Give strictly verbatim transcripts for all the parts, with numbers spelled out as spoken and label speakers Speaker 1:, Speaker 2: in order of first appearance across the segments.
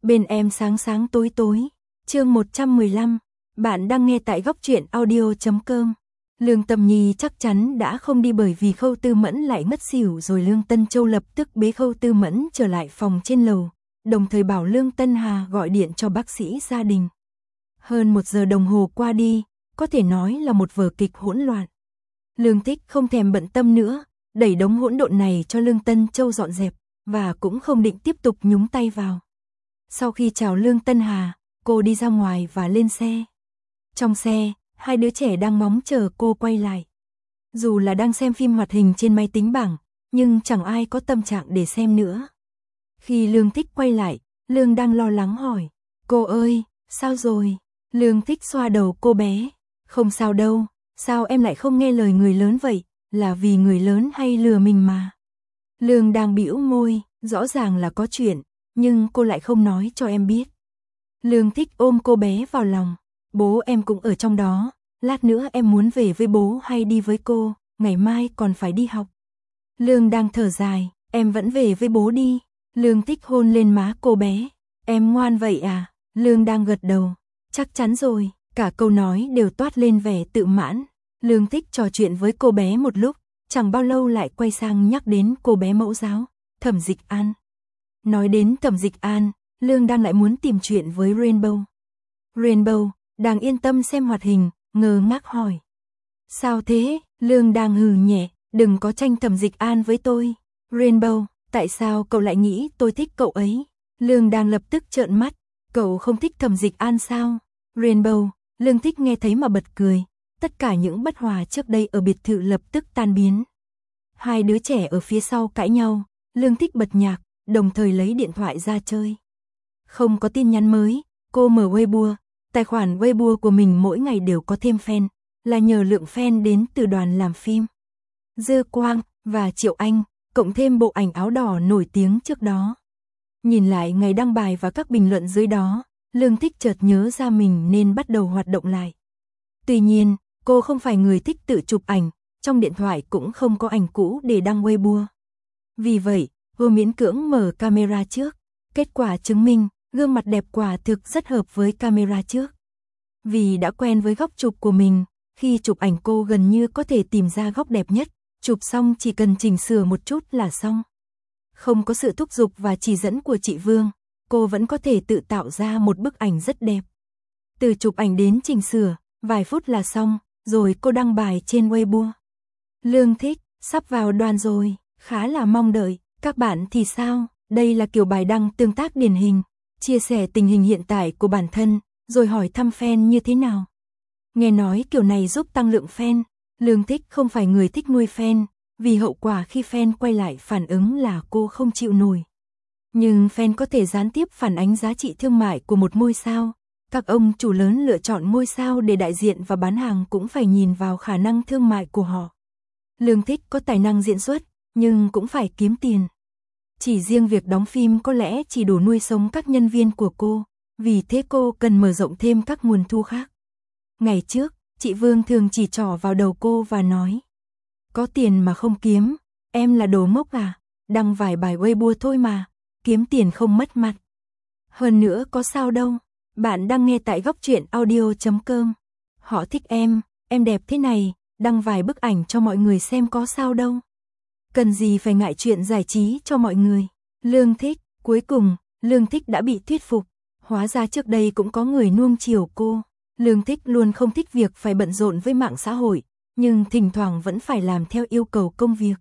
Speaker 1: bên em sáng sáng tối tối. Chương một trăm mười lăm, bạn đang nghe tại góc truyện audio chấm com. Lương Tâm Nhi chắc chắn đã không đi bởi vì Khâu Tư Mẫn lại ngất xỉu rồi. Lương Tân Châu lập tức bế Khâu Tư Mẫn trở lại phòng trên lầu, đồng thời bảo Lương Tân Hà gọi điện cho bác sĩ gia đình. Hơn một giờ đồng hồ qua đi, có thể nói là một vở kịch hỗn loạn. Lương Thích không thèm bận tâm nữa, đẩy đống hỗn độn này cho Lương Tân Châu dọn dẹp, và cũng không định tiếp tục nhúng tay vào. Sau khi chào Lương Tân Hà, cô đi ra ngoài và lên xe. Trong xe, hai đứa trẻ đang móng chờ cô quay lại. Dù là đang xem phim hoạt hình trên máy tính bảng, nhưng chẳng ai có tâm trạng để xem nữa. Khi Lương Thích quay lại, Lương đang lo lắng hỏi, cô ơi, sao rồi? Lương Thích xoa đầu cô bé, không sao đâu, sao em lại không nghe lời người lớn vậy, là vì người lớn hay lừa mình mà. Lương đang bĩu môi, rõ ràng là có chuyện, nhưng cô lại không nói cho em biết. Lương Thích ôm cô bé vào lòng, bố em cũng ở trong đó, lát nữa em muốn về với bố hay đi với cô, ngày mai còn phải đi học. Lương đang thở dài, em vẫn về với bố đi. Lương Thích hôn lên má cô bé, em ngoan vậy à? Lương đang gật đầu, chắc chắn rồi, cả câu nói đều toát lên vẻ tự mãn. Lương Thích trò chuyện với cô bé một lúc, chẳng bao lâu lại quay sang nhắc đến cô bé mẫu giáo, Thẩm Dịch An. Nói đến Thẩm Dịch An, Lương đang lại muốn tìm chuyện với Rainbow. Rainbow, đang yên tâm xem hoạt hình, ngơ ngác hỏi. Sao thế? Lương đang hừ nhẹ, đừng có tranh Thẩm Dịch An với tôi. Rainbow, tại sao cậu lại nghĩ tôi thích cậu ấy? Lương đang lập tức trợn mắt, cậu không thích Thẩm Dịch An sao? Rainbow, Lương Thích nghe thấy mà bật cười, tất cả những bất hòa trước đây ở biệt thự lập tức tan biến. Hai đứa trẻ ở phía sau cãi nhau, Lương Thích bật nhạc, đồng thời lấy điện thoại ra chơi. Không có tin nhắn mới, cô mở Weibo, tài khoản Weibo của mình mỗi ngày đều có thêm fan, là nhờ lượng fan đến từ đoàn làm phim Dư Quang và Triệu Anh, cộng thêm bộ ảnh áo đỏ nổi tiếng trước đó. Nhìn lại ngày đăng bài và các bình luận dưới đó, Lương Thích chợt nhớ ra mình nên bắt đầu hoạt động lại. Tuy nhiên, cô không phải người thích tự chụp ảnh, trong điện thoại cũng không có ảnh cũ để đăng Weibo. Vì vậy, cô miễn cưỡng mở camera trước, kết quả chứng minh, gương mặt đẹp quả thực rất hợp với camera trước. Vì đã quen với góc chụp của mình, khi chụp ảnh cô gần như có thể tìm ra góc đẹp nhất, chụp xong chỉ cần chỉnh sửa một chút là xong. Không có sự thúc giục và chỉ dẫn của chị Vương, cô vẫn có thể tự tạo ra một bức ảnh rất đẹp. Từ chụp ảnh đến chỉnh sửa, vài phút là xong, rồi cô đăng bài trên Weibo. Lương Thích, sắp vào đoàn rồi, khá là mong đợi, các bạn thì sao? Đây là kiểu bài đăng tương tác điển hình, chia sẻ tình hình hiện tại của bản thân, rồi hỏi thăm fan như thế nào. Nghe nói kiểu này giúp tăng lượng fan, Lương Thích không phải người thích nuôi fan, vì hậu quả khi fan quay lại phản ứng là cô không chịu nổi. Nhưng fan có thể gián tiếp phản ánh giá trị thương mại của một ngôi sao. Các ông chủ lớn lựa chọn ngôi sao để đại diện và bán hàng cũng phải nhìn vào khả năng thương mại của họ. Lương Thích có tài năng diễn xuất, nhưng cũng phải kiếm tiền. Chỉ riêng việc đóng phim có lẽ chỉ đủ nuôi sống các nhân viên của cô, vì thế cô cần mở rộng thêm các nguồn thu khác. Ngày trước, chị Vương thường chỉ trỏ vào đầu cô và nói, có tiền mà không kiếm, em là đồ ngốc à, đăng vài bài Weibo thôi mà, kiếm tiền không mất mặt. Hơn nữa có sao đâu, bạn đang nghe tại góc truyện audio chấm com. Họ thích em, em đẹp thế này, đăng vài bức ảnh cho mọi người xem có sao đâu. Cần gì phải ngại chuyện giải trí cho mọi người. Lương Thích, cuối cùng, Lương Thích đã bị thuyết phục, hóa ra trước đây cũng có người nuông chiều cô. Lương Thích luôn không thích việc phải bận rộn với mạng xã hội, nhưng thỉnh thoảng vẫn phải làm theo yêu cầu công việc.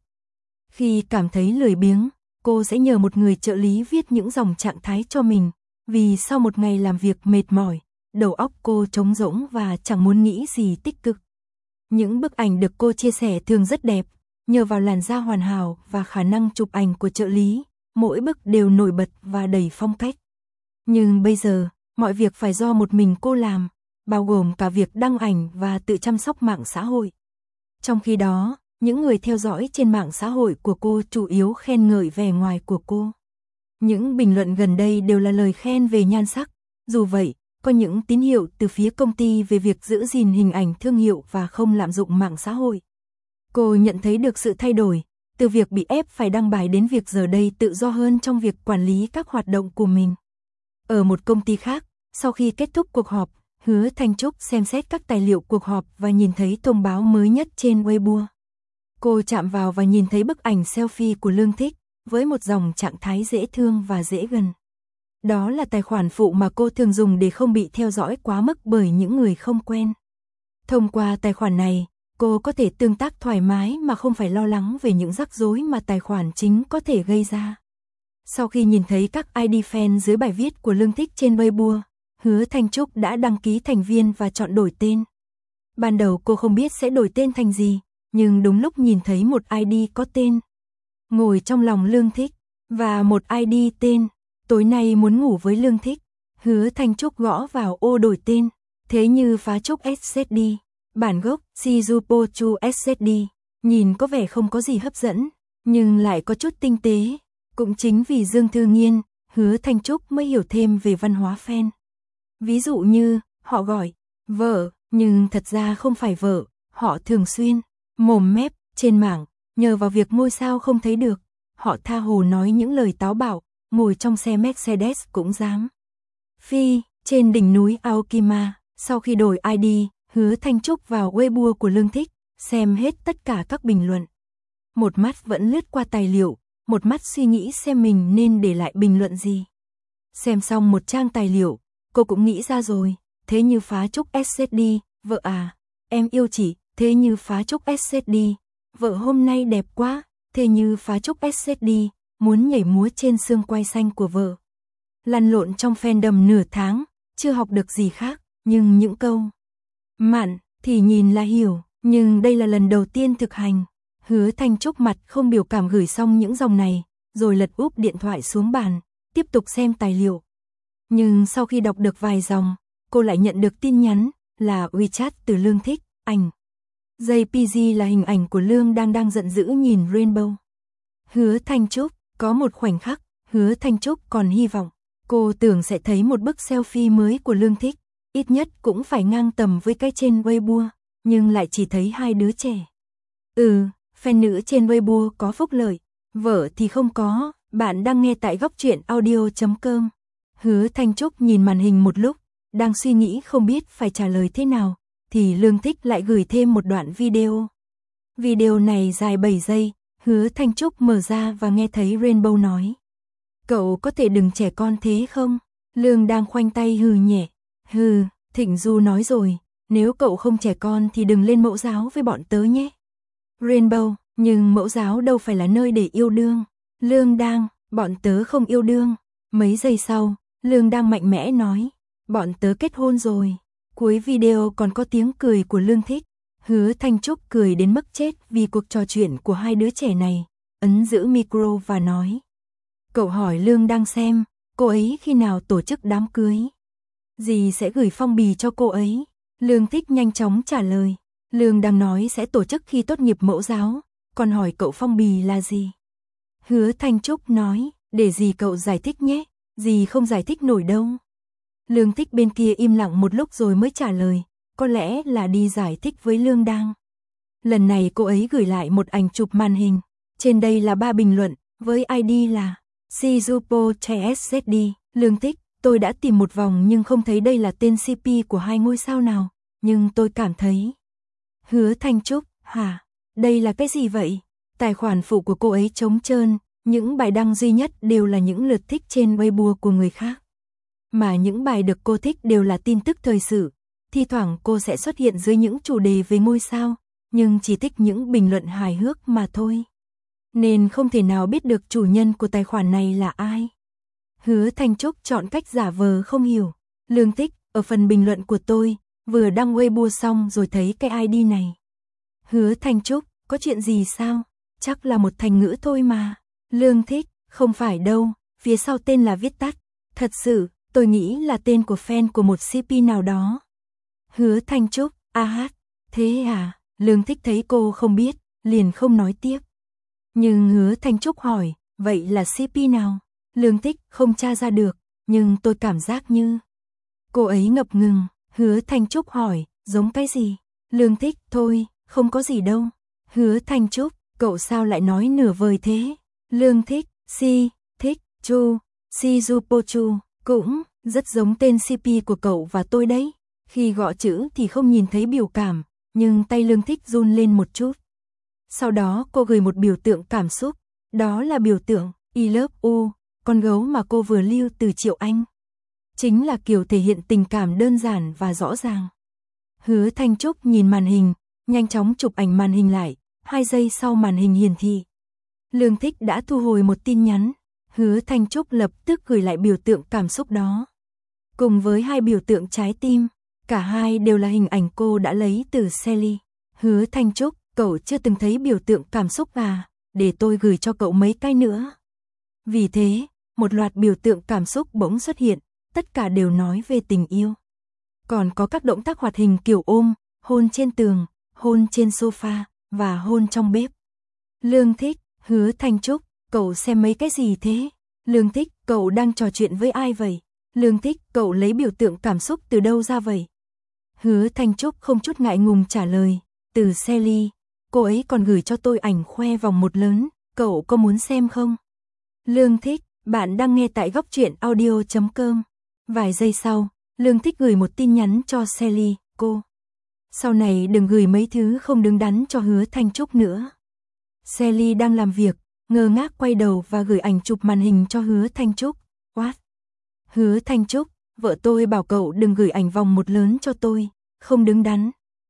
Speaker 1: Khi cảm thấy lười biếng, cô sẽ nhờ một người trợ lý viết những dòng trạng thái cho mình, vì sau một ngày làm việc mệt mỏi, đầu óc cô trống rỗng và chẳng muốn nghĩ gì tích cực. Những bức ảnh được cô chia sẻ thường rất đẹp, nhờ vào làn da hoàn hảo và khả năng chụp ảnh của trợ lý, mỗi bức đều nổi bật và đầy phong cách. Nhưng bây giờ, mọi việc phải do một mình cô làm, bao gồm cả việc đăng ảnh và tự chăm sóc mạng xã hội. Trong khi đó, những người theo dõi trên mạng xã hội của cô chủ yếu khen ngợi vẻ ngoài của cô. Những bình luận gần đây đều là lời khen về nhan sắc, dù vậy, có những tín hiệu từ phía công ty về việc giữ gìn hình ảnh thương hiệu và không lạm dụng mạng xã hội. Cô nhận thấy được sự thay đổi, từ việc bị ép phải đăng bài đến việc giờ đây tự do hơn trong việc quản lý các hoạt động của mình. Ở một công ty khác, sau khi kết thúc cuộc họp, Hứa Thanh Trúc xem xét các tài liệu cuộc họp và nhìn thấy thông báo mới nhất trên Weibo. Cô chạm vào và nhìn thấy bức ảnh selfie của Lương Thích, với một dòng trạng thái dễ thương và dễ gần. Đó là tài khoản phụ mà cô thường dùng để không bị theo dõi quá mức bởi những người không quen. Thông qua tài khoản này, cô có thể tương tác thoải mái mà không phải lo lắng về những rắc rối mà tài khoản chính có thể gây ra. Sau khi nhìn thấy các i đê fan dưới bài viết của Lương Thích trên Weibo, Hứa Thanh Trúc đã đăng ký thành viên và chọn đổi tên. Ban đầu cô không biết sẽ đổi tên thành gì, nhưng đúng lúc nhìn thấy một i đê có tên Ngồi trong lòng Lương Thích và một i đê tên Tối nay muốn ngủ với Lương Thích, Hứa Thanh Trúc gõ vào ô đổi tên, thế như phá trúc ét ét đê, bản gốc Shizupochu ét ét đê, nhìn có vẻ không có gì hấp dẫn, nhưng lại có chút tinh tế. Cũng chính vì Dương Thư Nghiên, Hứa Thanh Trúc mới hiểu thêm về văn hóa fan. Ví dụ như, họ gọi vợ, nhưng thật ra không phải vợ, họ thường xuyên mồm mép trên mạng, nhờ vào việc ngôi sao không thấy được, họ tha hồ nói những lời táo bạo, ngồi trong xe Mercedes cũng dám phi trên đỉnh núi Aokima. Sau khi đổi i đê, Hứa Thanh Trúc vào Weibo của Lương Thích, xem hết tất cả các bình luận. Một mắt vẫn lướt qua tài liệu, một mắt suy nghĩ xem mình nên để lại bình luận gì. Xem xong một trang tài liệu, cô cũng nghĩ ra rồi, thế như phá trúc ét ét đê, vợ à, em yêu chị, thế như phá trúc ét ét đê, vợ hôm nay đẹp quá, thế như phá trúc ét ét đê, muốn nhảy múa trên xương quai xanh của vợ. Lăn lộn trong fandom nửa tháng, chưa học được gì khác, nhưng những câu mạn thì nhìn là hiểu, nhưng đây là lần đầu tiên thực hành. Hứa Thanh Trúc mặt không biểu cảm gửi xong những dòng này, rồi lật úp điện thoại xuống bàn, tiếp tục xem tài liệu. Nhưng sau khi đọc được vài dòng, cô lại nhận được tin nhắn, là WeChat từ Lương Thích, ảnh gi pê giê là hình ảnh của Lương đang đang giận dữ nhìn Rainbow. Hứa Thanh Trúc, có một khoảnh khắc, Hứa Thanh Trúc còn hy vọng, cô tưởng sẽ thấy một bức selfie mới của Lương Thích, ít nhất cũng phải ngang tầm với cái trên Weibo, nhưng lại chỉ thấy hai đứa trẻ. Ừ, fan nữ trên Weibo có phúc lợi, vợ thì không có. Bạn đang nghe tại góc truyện audio chấm com. Hứa Thanh Trúc nhìn màn hình một lúc, đang suy nghĩ không biết phải trả lời thế nào, thì Lương Thích lại gửi thêm một đoạn video. Video này dài bảy giây, Hứa Thanh Trúc mở ra và nghe thấy Rainbow nói: "Cậu có thể đừng trẻ con thế không?" Lương đang khoanh tay hừ nhẹ. "Hừ, Thịnh Du nói rồi, nếu cậu không trẻ con thì đừng lên mẫu giáo với bọn tớ nhé." Rainbow, nhưng mẫu giáo đâu phải là nơi để yêu đương. Lương đang, bọn tớ không yêu đương. Mấy giây sau, Lương đang mạnh mẽ nói, bọn tớ kết hôn rồi. Cuối video còn có tiếng cười của Lương Thích. Hứa Thanh Trúc cười đến mức chết vì cuộc trò chuyện của hai đứa trẻ này, ấn giữ micro và nói: "Cậu hỏi Lương đang xem, cô ấy khi nào tổ chức đám cưới? Dì sẽ gửi phong bì cho cô ấy." Lương Thích nhanh chóng trả lời: "Lương đang nói sẽ tổ chức khi tốt nghiệp mẫu giáo, còn hỏi cậu phong bì là gì?" Hứa Thanh Trúc nói: "Để dì cậu giải thích nhé, dì không giải thích nổi đâu." Lương Thích bên kia im lặng một lúc rồi mới trả lời: "Có lẽ là đi giải thích với Lương đang." Lần này cô ấy gửi lại một ảnh chụp màn hình. Trên đây là ba bình luận, với i đê là Shizupo ét ét đê. Lương Thích: "Tôi đã tìm một vòng nhưng không thấy đây là tên xê pê của hai ngôi sao nào, nhưng tôi cảm thấy." Hứa Thanh Trúc: "Hả? Đây là cái gì vậy?" Tài khoản phụ của cô ấy trống trơn, những bài đăng duy nhất đều là những lượt thích trên Weibo của người khác. Mà những bài được cô thích đều là tin tức thời sự. Thi thoảng cô sẽ xuất hiện dưới những chủ đề về ngôi sao, nhưng chỉ thích những bình luận hài hước mà thôi. Nên không thể nào biết được chủ nhân của tài khoản này là ai. Hứa Thanh Trúc chọn cách giả vờ không hiểu. Lương Thích: "Ở phần bình luận của tôi, vừa đăng Weibo xong rồi thấy cái i đê này." Hứa Thanh Trúc: "Có chuyện gì sao? Chắc là một thành ngữ thôi mà." Lương Thích: "Không phải đâu, phía sau tên là viết tắt. Thật sự, tôi nghĩ là tên của fan của một xê pê nào đó." Hứa Thanh Trúc: "A hát, thế à?" Lương Thích thấy cô không biết, liền không nói tiếp. Nhưng Hứa Thanh Trúc hỏi: "Vậy là xê pê nào?" Lương Thích: "Không tra ra được, nhưng tôi cảm giác như..." Cô ấy ngập ngừng. Hứa Thanh Trúc hỏi: "Giống cái gì?" Lương Thích: "Thôi, không có gì đâu." Hứa Thanh Trúc: "Cậu sao lại nói nửa vời thế?" Lương Thích: "Si, thích, chu, Shizupochu, cũng Rất giống tên xê pê của cậu và tôi đấy. Khi gõ chữ thì không nhìn thấy biểu cảm, nhưng tay Lương Thích run lên một chút. Sau đó cô gửi một biểu tượng cảm xúc, đó là biểu tượng I love you, con gấu mà cô vừa lưu từ Triệu Anh. Chính là kiểu thể hiện tình cảm đơn giản và rõ ràng. Hứa Thanh Trúc nhìn màn hình, nhanh chóng chụp ảnh màn hình lại, hai giây sau màn hình hiển thị. Lương Thích đã thu hồi một tin nhắn, Hứa Thanh Trúc lập tức gửi lại biểu tượng cảm xúc đó. Cùng với hai biểu tượng trái tim, cả hai đều là hình ảnh cô đã lấy từ Sally. Hứa Thanh Trúc, cậu chưa từng thấy biểu tượng cảm xúc à, để tôi gửi cho cậu mấy cái nữa. Vì thế, một loạt biểu tượng cảm xúc bỗng xuất hiện, tất cả đều nói về tình yêu. Còn có các động tác hoạt hình kiểu ôm, hôn trên tường, hôn trên sofa, và hôn trong bếp. Lương Thích, Hứa Thanh Trúc, cậu xem mấy cái gì thế? Lương Thích, cậu đang trò chuyện với ai vậy? Lương Thích, cậu lấy biểu tượng cảm xúc từ đâu ra vậy? Hứa Thanh Trúc không chút ngại ngùng trả lời, từ Sally, cô ấy còn gửi cho tôi ảnh khoe vòng một lớn, cậu có muốn xem không? Lương Thích, bạn đang nghe tại góc truyện audio chấm com. Vài giây sau, Lương Thích gửi một tin nhắn cho Sally, cô. Sau này đừng gửi mấy thứ không đứng đắn cho Hứa Thanh Trúc nữa. Sally đang làm việc, ngơ ngác quay đầu và gửi ảnh chụp màn hình cho Hứa Thanh Trúc. What? Hứa Thanh Trúc, vợ tôi bảo cậu đừng gửi ảnh vòng một lớn cho tôi, không đứng đắn.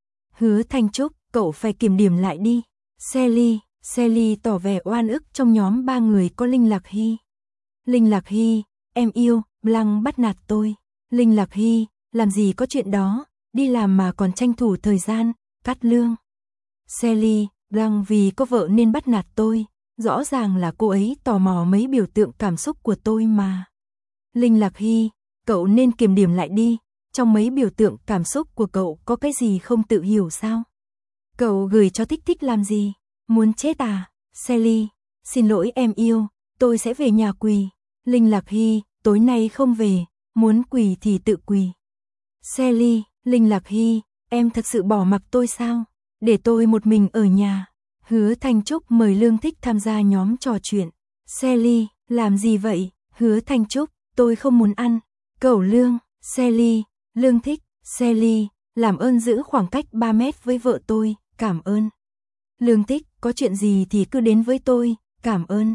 Speaker 1: Hứa Thanh Trúc, cậu phải kiểm điểm lại đi. Sally, Sally tỏ vẻ oan ức trong nhóm ba người có Linh Lạc Hy. Linh Lạc Hy, em yêu, Blanc bắt nạt tôi. Linh Lạc Hy, làm gì có chuyện đó, đi làm mà còn tranh thủ thời gian, cắt lương. Sally, Blanc vì có vợ nên bắt nạt tôi, rõ ràng là cô ấy tò mò mấy biểu tượng cảm xúc của tôi mà. Linh Lạc Hy, cậu nên kiểm điểm lại đi, trong mấy biểu tượng cảm xúc của cậu có cái gì không tự hiểu sao? Cậu gửi cho Thích Thích làm gì? Muốn chết à? Sally, xin lỗi em yêu, tôi sẽ về nhà quỳ. Linh Lạc Hy, tối nay không về, muốn quỳ thì tự quỳ. Sally, Linh Lạc Hy, em thật sự bỏ mặc tôi sao? Để tôi một mình ở nhà. Hứa Thanh Trúc mời Lương Thích tham gia nhóm trò chuyện. Sally, làm gì vậy? Hứa Thanh Trúc, tôi không muốn ăn. Cẩu Lương, Sally, Lương Thích, Sally, làm ơn giữ khoảng cách ba mét với vợ tôi, cảm ơn. Lương Thích, có chuyện gì thì cứ đến với tôi, cảm ơn.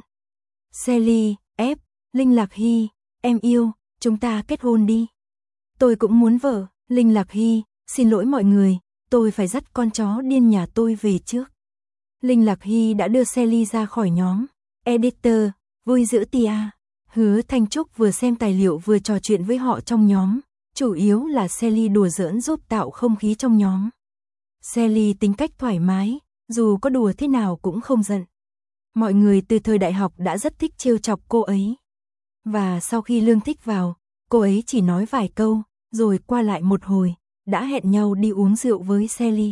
Speaker 1: Sally, ép, Linh Lạc Hy, em yêu, chúng ta kết hôn đi. Tôi cũng muốn vợ. Linh Lạc Hy, xin lỗi mọi người, tôi phải dắt con chó điên nhà tôi về trước. Linh Lạc Hy đã đưa Sally ra khỏi nhóm. Editor, vui giữ tia. Hứa Thanh Trúc vừa xem tài liệu vừa trò chuyện với họ trong nhóm, chủ yếu là Sally đùa giỡn giúp tạo không khí trong nhóm. Sally tính cách thoải mái, dù có đùa thế nào cũng không giận. Mọi người từ thời đại học đã rất thích trêu chọc cô ấy. Và sau khi Lương Thích vào, cô ấy chỉ nói vài câu, rồi qua lại một hồi, đã hẹn nhau đi uống rượu với Sally.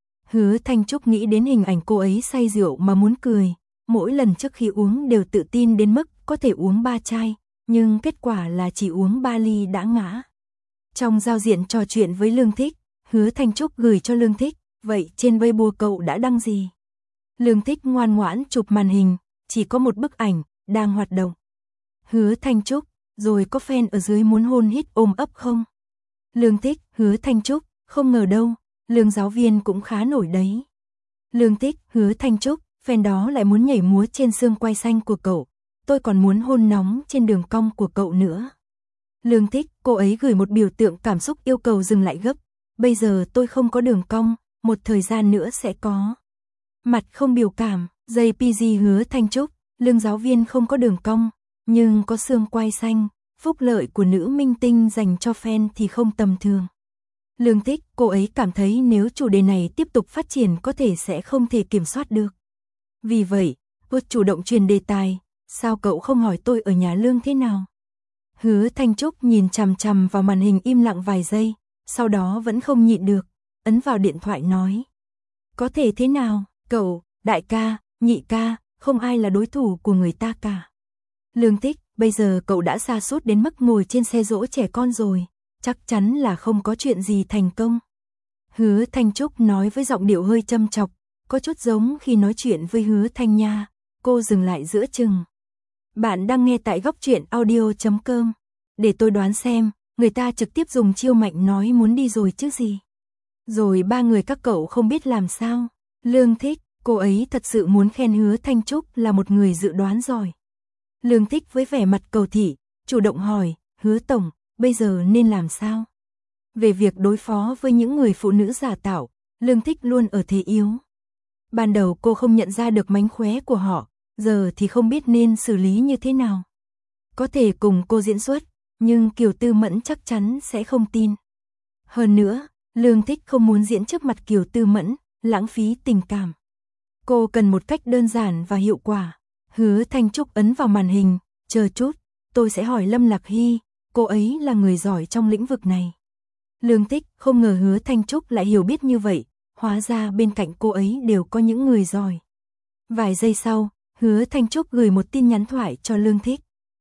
Speaker 1: Hứa Thanh Trúc nghĩ đến hình ảnh cô ấy say rượu mà muốn cười, mỗi lần trước khi uống đều tự tin đến mức có thể uống ba chai, nhưng kết quả là chỉ uống ba ly đã ngã. Trong giao diện trò chuyện với Lương Thích, Hứa Thanh Trúc gửi cho Lương Thích, vậy trên Weibo cậu đã đăng gì? Lương Thích ngoan ngoãn chụp màn hình, chỉ có một bức ảnh, đang hoạt động. Hứa Thanh Trúc, rồi có fan ở dưới muốn hôn hít ôm ấp không? Lương Thích, Hứa Thanh Trúc, không ngờ đâu, Lương giáo viên cũng khá nổi đấy. Lương Thích, Hứa Thanh Trúc, fan đó lại muốn nhảy múa trên xương quai xanh của cậu, tôi còn muốn hôn nóng trên đường cong của cậu nữa. Lương Thích, cô ấy gửi một biểu tượng cảm xúc yêu cầu dừng lại gấp, bây giờ tôi không có đường cong, một thời gian nữa sẽ có. Mặt không biểu cảm, gi pê giê Hứa Thanh Trúc, Lương giáo viên không có đường cong, nhưng có xương quai xanh, phúc lợi của nữ minh tinh dành cho fan thì không tầm thường. Lương Thích, cô ấy cảm thấy nếu chủ đề này tiếp tục phát triển có thể sẽ không thể kiểm soát được. Vì vậy, cô chủ động truyền đề tài, sao cậu không hỏi tôi ở nhà Lương thế nào? Hứa Thanh Trúc nhìn chằm chằm vào màn hình im lặng vài giây, sau đó vẫn không nhịn được, ấn vào điện thoại nói. Có thể thế nào, cậu, đại ca, nhị ca, không ai là đối thủ của người ta cả. Lương Thích, bây giờ cậu đã sa sút đến mức ngồi trên xe dỗ trẻ con rồi, chắc chắn là không có chuyện gì thành công. Hứa Thanh Trúc nói với giọng điệu hơi châm chọc, có chút giống khi nói chuyện với Hứa Thanh Nha, cô dừng lại giữa chừng. Bạn đang nghe tại góc truyện audio chấm com. để tôi đoán xem, người ta trực tiếp dùng chiêu mạnh nói muốn đi rồi chứ gì. Rồi ba người các cậu không biết làm sao. Lương Thích, cô ấy thật sự muốn khen Hứa Thanh Trúc là một người dự đoán giỏi. Lương Thích với vẻ mặt cầu thị, chủ động hỏi, Hứa Tổng, bây giờ nên làm sao? Về việc đối phó với những người phụ nữ giả tạo, Lương Thích luôn ở thế yếu. Ban đầu cô không nhận ra được mánh khóe của họ, giờ thì không biết nên xử lý như thế nào. Có thể cùng cô diễn xuất, nhưng Kiều Tư Mẫn chắc chắn sẽ không tin. Hơn nữa, Lương Thích không muốn diễn trước mặt Kiều Tư Mẫn, lãng phí tình cảm. Cô cần một cách đơn giản và hiệu quả. Hứa Thanh Trúc ấn vào màn hình, chờ chút, tôi sẽ hỏi Lâm Lạc Hy, cô ấy là người giỏi trong lĩnh vực này. Lương Thích không ngờ Hứa Thanh Trúc lại hiểu biết như vậy, hóa ra bên cạnh cô ấy đều có những người giỏi. Vài giây sau, Hứa Thanh Trúc gửi một tin nhắn thoại cho Lương Thích.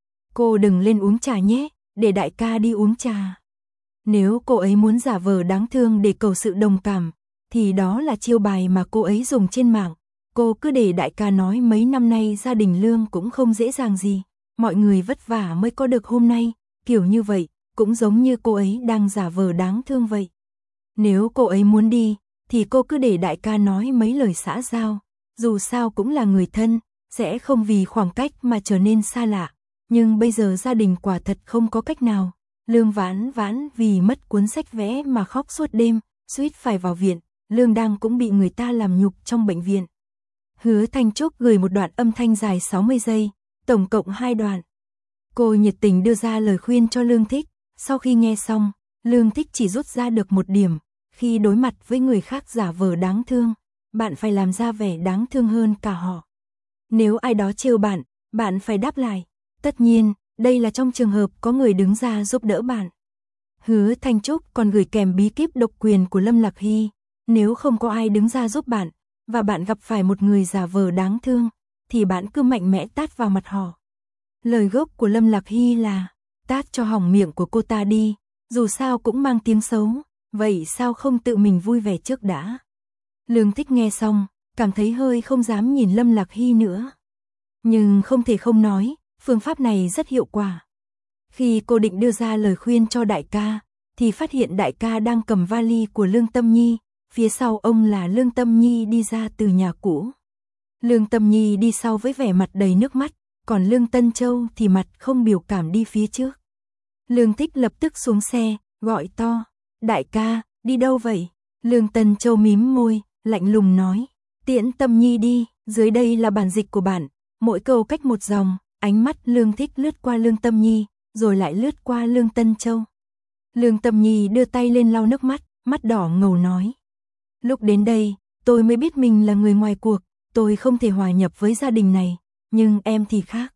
Speaker 1: Cô đừng lên uống trà nhé, để đại ca đi uống trà. Nếu cô ấy muốn giả vờ đáng thương để cầu sự đồng cảm, thì đó là chiêu bài mà cô ấy dùng trên mạng. Cô cứ để đại ca nói mấy năm nay gia đình Lương cũng không dễ dàng gì, mọi người vất vả mới có được hôm nay, kiểu như vậy, cũng giống như cô ấy đang giả vờ đáng thương vậy. Nếu cô ấy muốn đi, thì cô cứ để đại ca nói mấy lời xã giao, dù sao cũng là người thân, sẽ không vì khoảng cách mà trở nên xa lạ. Nhưng bây giờ gia đình quả thật không có cách nào. Lương Vãn Vãn vì mất cuốn sách vẽ mà khóc suốt đêm, suýt phải vào viện. Lương Đăng cũng bị người ta làm nhục trong bệnh viện. Hứa Thanh Trúc gửi một đoạn âm thanh dài sáu mươi giây, tổng cộng hai đoạn. Cô nhiệt tình đưa ra lời khuyên cho Lương Thích. Sau khi nghe xong, Lương Thích chỉ rút ra được một điểm. Khi đối mặt với người khác giả vờ đáng thương, bạn phải làm ra vẻ đáng thương hơn cả họ. Nếu ai đó trêu bạn, bạn phải đáp lại. Tất nhiên, đây là trong trường hợp có người đứng ra giúp đỡ bạn. Hứa Thanh Trúc còn gửi kèm bí kíp độc quyền của Lâm Lạc Hy. Nếu không có ai đứng ra giúp bạn, và bạn gặp phải một người giả vờ đáng thương, thì bạn cứ mạnh mẽ tát vào mặt họ. Lời gốc của Lâm Lạc Hy là, tát cho hỏng miệng của cô ta đi, dù sao cũng mang tiếng xấu, vậy sao không tự mình vui vẻ trước đã. Lương Thích nghe xong, cảm thấy hơi không dám nhìn Lâm Lạc Hy nữa. Nhưng không thể không nói, phương pháp này rất hiệu quả. Khi cô định đưa ra lời khuyên cho đại ca, thì phát hiện đại ca đang cầm vali của Lương Tâm Nhi, phía sau ông là Lương Tâm Nhi đi ra từ nhà cũ. Lương Tâm Nhi đi sau với vẻ mặt đầy nước mắt, còn Lương Tân Châu thì mặt không biểu cảm đi phía trước. Lương Thích lập tức xuống xe, gọi to, đại ca, đi đâu vậy? Lương Tân Châu mím môi, lạnh lùng nói, tiễn Tâm Nhi đi, dưới đây là bản dịch của bạn, mỗi câu cách một dòng. Ánh mắt Lương Thích lướt qua Lương Tâm Nhi, rồi lại lướt qua Lương Tân Châu. Lương Tâm Nhi đưa tay lên lau nước mắt, mắt đỏ ngầu nói. Lúc đến đây, tôi mới biết mình là người ngoài cuộc, tôi không thể hòa nhập với gia đình này, nhưng em thì khác.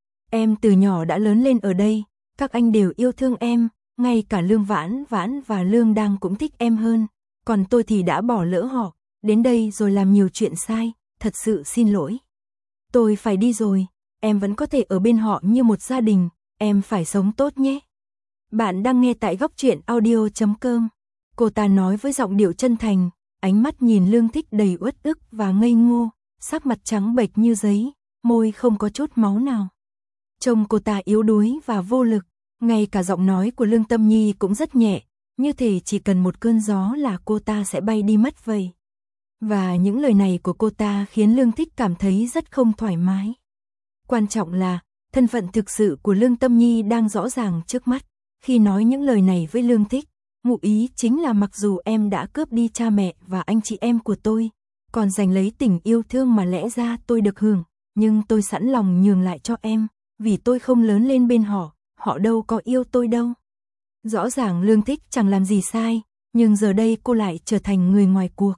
Speaker 1: Em từ nhỏ đã lớn lên ở đây, các anh đều yêu thương em, ngay cả Lương Vãn Vãn và Lương Đăng cũng thích em hơn, còn tôi thì đã bỏ lỡ họ, đến đây rồi làm nhiều chuyện sai, thật sự xin lỗi. Tôi phải đi rồi. Em vẫn có thể ở bên họ như một gia đình, em phải sống tốt nhé. Bạn đang nghe tại góc truyện audio chấm com. Cô ta nói với giọng điệu chân thành, ánh mắt nhìn Lương Thích đầy uất ức và ngây ngô, sắc mặt trắng bệch như giấy, môi không có chút máu nào. Trông cô ta yếu đuối và vô lực, ngay cả giọng nói của Lương Tâm Nhi cũng rất nhẹ, như thể chỉ cần một cơn gió là cô ta sẽ bay đi mất vậy. Và những lời này của cô ta khiến Lương Thích cảm thấy rất không thoải mái. Quan trọng là, thân phận thực sự của Lương Tâm Nhi đang rõ ràng trước mắt. Khi nói những lời này với Lương Thích, ngụ ý chính là mặc dù em đã cướp đi cha mẹ và anh chị em của tôi, còn giành lấy tình yêu thương mà lẽ ra tôi được hưởng, nhưng tôi sẵn lòng nhường lại cho em, vì tôi không lớn lên bên họ, họ đâu có yêu tôi đâu. Rõ ràng Lương Thích chẳng làm gì sai, nhưng giờ đây cô lại trở thành người ngoài cuộc.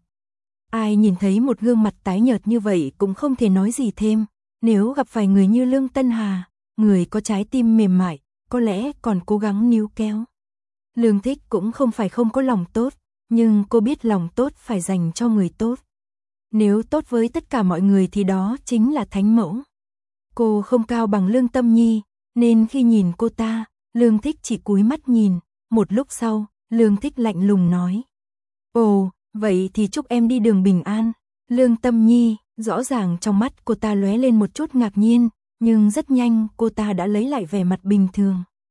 Speaker 1: Ai nhìn thấy một gương mặt tái nhợt như vậy cũng không thể nói gì thêm. Nếu gặp phải người như Lương Tân Hà, người có trái tim mềm mại, có lẽ còn cố gắng níu kéo. Lương Thích cũng không phải không có lòng tốt, nhưng cô biết lòng tốt phải dành cho người tốt. Nếu tốt với tất cả mọi người thì đó chính là thánh mẫu. Cô không cao bằng Lương Tâm Nhi, nên khi nhìn cô ta, Lương Thích chỉ cúi mắt nhìn. Một lúc sau, Lương Thích lạnh lùng nói. Ồ, vậy thì chúc em đi đường bình an. Lương Tâm Nhi, rõ ràng trong mắt cô ta lóe lên một chút ngạc nhiên, nhưng rất nhanh cô ta đã lấy lại vẻ mặt bình thường.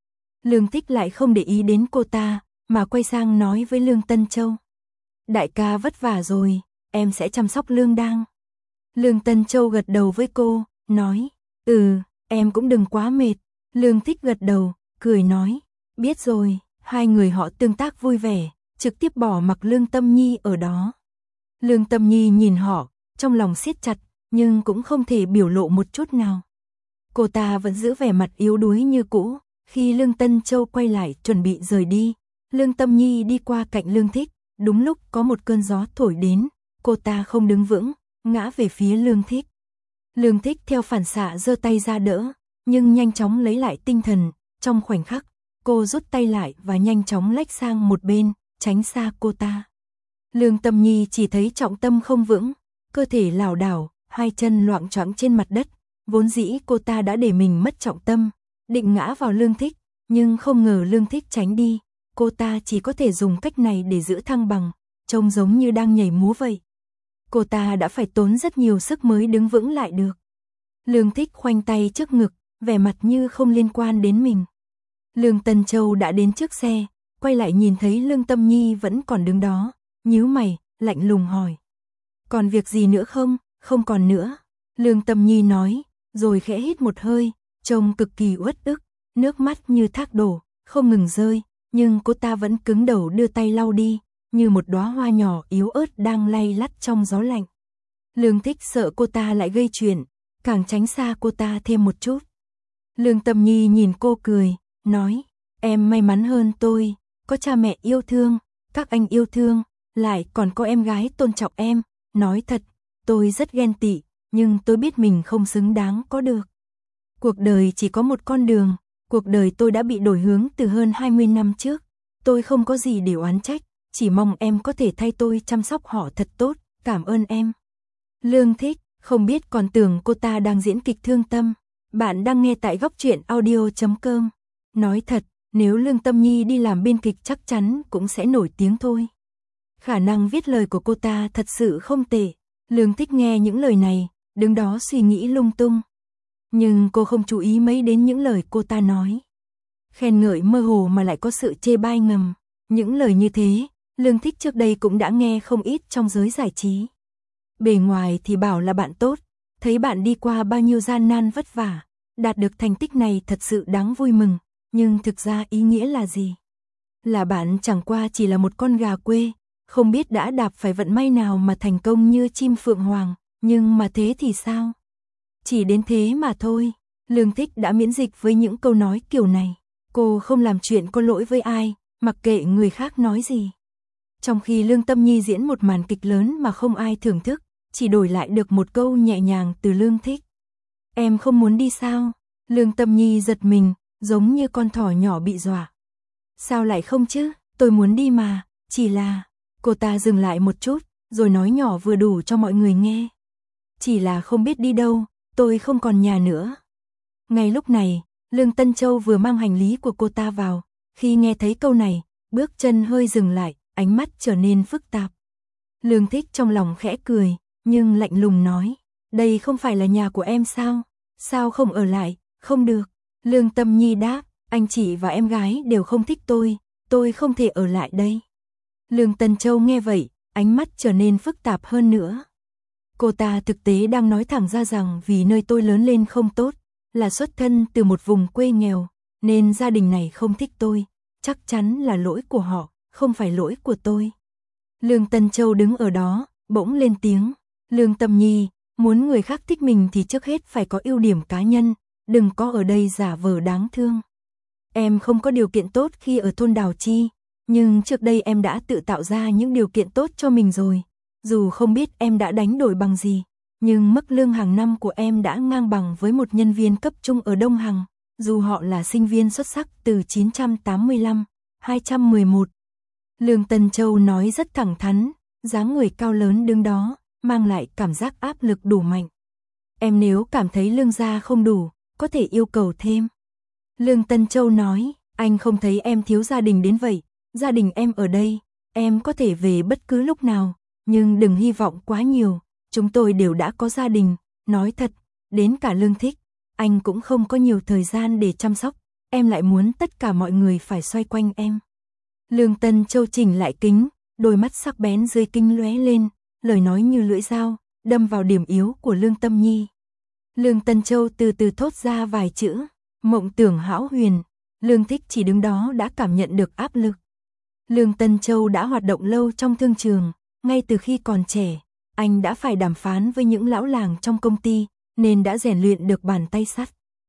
Speaker 1: Lương Thích lại không để ý đến cô ta, mà quay sang nói với Lương Tân Châu. Đại ca vất vả rồi, em sẽ chăm sóc Lương Đang. Lương Tân Châu gật đầu với cô, nói, ừ, em cũng đừng quá mệt. Lương Thích gật đầu, cười nói, biết rồi. Hai người họ tương tác vui vẻ, trực tiếp bỏ mặc Lương Tâm Nhi ở đó. Lương Tâm Nhi nhìn họ, trong lòng siết chặt, nhưng cũng không thể biểu lộ một chút nào. Cô ta vẫn giữ vẻ mặt yếu đuối như cũ. Khi Lương Tân Châu quay lại chuẩn bị rời đi, Lương Tâm Nhi đi qua cạnh Lương Thích, đúng lúc có một cơn gió thổi đến, cô ta không đứng vững, ngã về phía Lương Thích. Lương Thích theo phản xạ giơ tay ra đỡ, nhưng nhanh chóng lấy lại tinh thần, trong khoảnh khắc, cô rút tay lại và nhanh chóng lách sang một bên, tránh xa cô ta. Lương Tâm Nhi chỉ thấy trọng tâm không vững, cơ thể lảo đảo, hai chân loạng choạng trên mặt đất, vốn dĩ cô ta đã để mình mất trọng tâm, định ngã vào Lương Thích, nhưng không ngờ Lương Thích tránh đi, cô ta chỉ có thể dùng cách này để giữ thăng bằng, trông giống như đang nhảy múa vậy. Cô ta đã phải tốn rất nhiều sức mới đứng vững lại được. Lương Thích khoanh tay trước ngực, vẻ mặt như không liên quan đến mình. Lương Tân Châu đã đến trước xe, quay lại nhìn thấy Lương Tâm Nhi vẫn còn đứng đó, nhíu mày, lạnh lùng hỏi. Còn việc gì nữa không? Không còn nữa. Lương Tâm Nhi nói, rồi khẽ hít một hơi, trông cực kỳ uất ức, nước mắt như thác đổ, không ngừng rơi, nhưng cô ta vẫn cứng đầu đưa tay lau đi, như một đóa hoa nhỏ yếu ớt đang lay lắt trong gió lạnh. Lương Thích sợ cô ta lại gây chuyện, càng tránh xa cô ta thêm một chút. Lương Tâm Nhi nhìn cô cười, nói, em may mắn hơn tôi, có cha mẹ yêu thương, các anh yêu thương, lại còn có em gái tôn trọng em, nói thật, tôi rất ghen tị, nhưng tôi biết mình không xứng đáng có được. Cuộc đời chỉ có một con đường, cuộc đời tôi đã bị đổi hướng từ hơn hai mươi năm trước, tôi không có gì để oán trách, chỉ mong em có thể thay tôi chăm sóc họ thật tốt, cảm ơn em. Lương Thích, không biết còn tưởng cô ta đang diễn kịch thương tâm. Bạn đang nghe tại góc truyện audio chấm com. Nói thật, nếu Lương Tâm Nhi đi làm biên kịch chắc chắn cũng sẽ nổi tiếng thôi. Khả năng viết lời của cô ta thật sự không tệ. Lương Thích nghe những lời này, đứng đó suy nghĩ lung tung. Nhưng cô không chú ý mấy đến những lời cô ta nói. Khen ngợi mơ hồ mà lại có sự chê bai ngầm. Những lời như thế, Lương Thích trước đây cũng đã nghe không ít trong giới giải trí. Bề ngoài thì bảo là bạn tốt, thấy bạn đi qua bao nhiêu gian nan vất vả, đạt được thành tích này thật sự đáng vui mừng, nhưng thực ra ý nghĩa là gì? Là bạn chẳng qua chỉ là một con gà quê, không biết đã đạp phải vận may nào mà thành công như chim phượng hoàng, nhưng mà thế thì sao? Chỉ đến thế mà thôi. Lương Thích đã miễn dịch với những câu nói kiểu này. Cô không làm chuyện có lỗi với ai, mặc kệ người khác nói gì. Trong khi Lương Tâm Nhi diễn một màn kịch lớn mà không ai thưởng thức, chỉ đổi lại được một câu nhẹ nhàng từ Lương Thích. Em không muốn đi sao? Lương Tâm Nhi giật mình, giống như con thỏ nhỏ bị dọa. Sao lại không chứ? Tôi muốn đi mà, chỉ là... Cô ta dừng lại một chút, rồi nói nhỏ vừa đủ cho mọi người nghe. Chỉ là không biết đi đâu, tôi không còn nhà nữa. Ngay lúc này, Lương Tân Châu vừa mang hành lý của cô ta vào. Khi nghe thấy câu này, bước chân hơi dừng lại, ánh mắt trở nên phức tạp. Lương Thích trong lòng khẽ cười, nhưng lạnh lùng nói, đây không phải là nhà của em sao? Sao không ở lại? Không được. Lương Tâm Nhi đáp, anh chị và em gái đều không thích tôi, tôi không thể ở lại đây. Lương Tân Châu nghe vậy, ánh mắt trở nên phức tạp hơn nữa. Cô ta thực tế đang nói thẳng ra rằng vì nơi tôi lớn lên không tốt, là xuất thân từ một vùng quê nghèo, nên gia đình này không thích tôi, chắc chắn là lỗi của họ, không phải lỗi của tôi. Lương Tân Châu đứng ở đó, bỗng lên tiếng, Lương Tâm Nhi, muốn người khác thích mình thì trước hết phải có ưu điểm cá nhân, đừng có ở đây giả vờ đáng thương. Em không có điều kiện tốt khi ở thôn Đào Chi, nhưng trước đây em đã tự tạo ra những điều kiện tốt cho mình rồi. Dù không biết em đã đánh đổi bằng gì, nhưng mức lương hàng năm của em đã ngang bằng với một nhân viên cấp trung ở Đông Hằng, dù họ là sinh viên xuất sắc từ chín trăm tám mươi lăm, hai trăm mười một. Lương Tân Châu nói rất thẳng thắn, dáng người cao lớn đứng đó, mang lại cảm giác áp lực đủ mạnh. Em nếu cảm thấy lương gia không đủ, có thể yêu cầu thêm. Lương Tân Châu nói, anh không thấy em thiếu gia đình đến vậy, gia đình em ở đây, em có thể về bất cứ lúc nào, nhưng đừng hy vọng quá nhiều, chúng tôi đều đã có gia đình, nói thật, đến cả Lương Thích, anh cũng không có nhiều thời gian để chăm sóc, em lại muốn tất cả mọi người phải xoay quanh em. Lương Tân Châu chỉnh lại kính, đôi mắt sắc bén dưới kính lóe lên, lời nói như lưỡi dao, đâm vào điểm yếu của Lương Tâm Nhi. Lương Tân Châu từ từ thốt ra vài chữ, mộng tưởng hão huyền. Lương Thích chỉ đứng đó đã cảm nhận được áp lực. Lương Tân Châu đã hoạt động lâu trong thương trường, ngay từ khi còn trẻ, anh đã phải đàm phán với những lão làng trong công ty, nên đã rèn luyện được bàn tay sắt.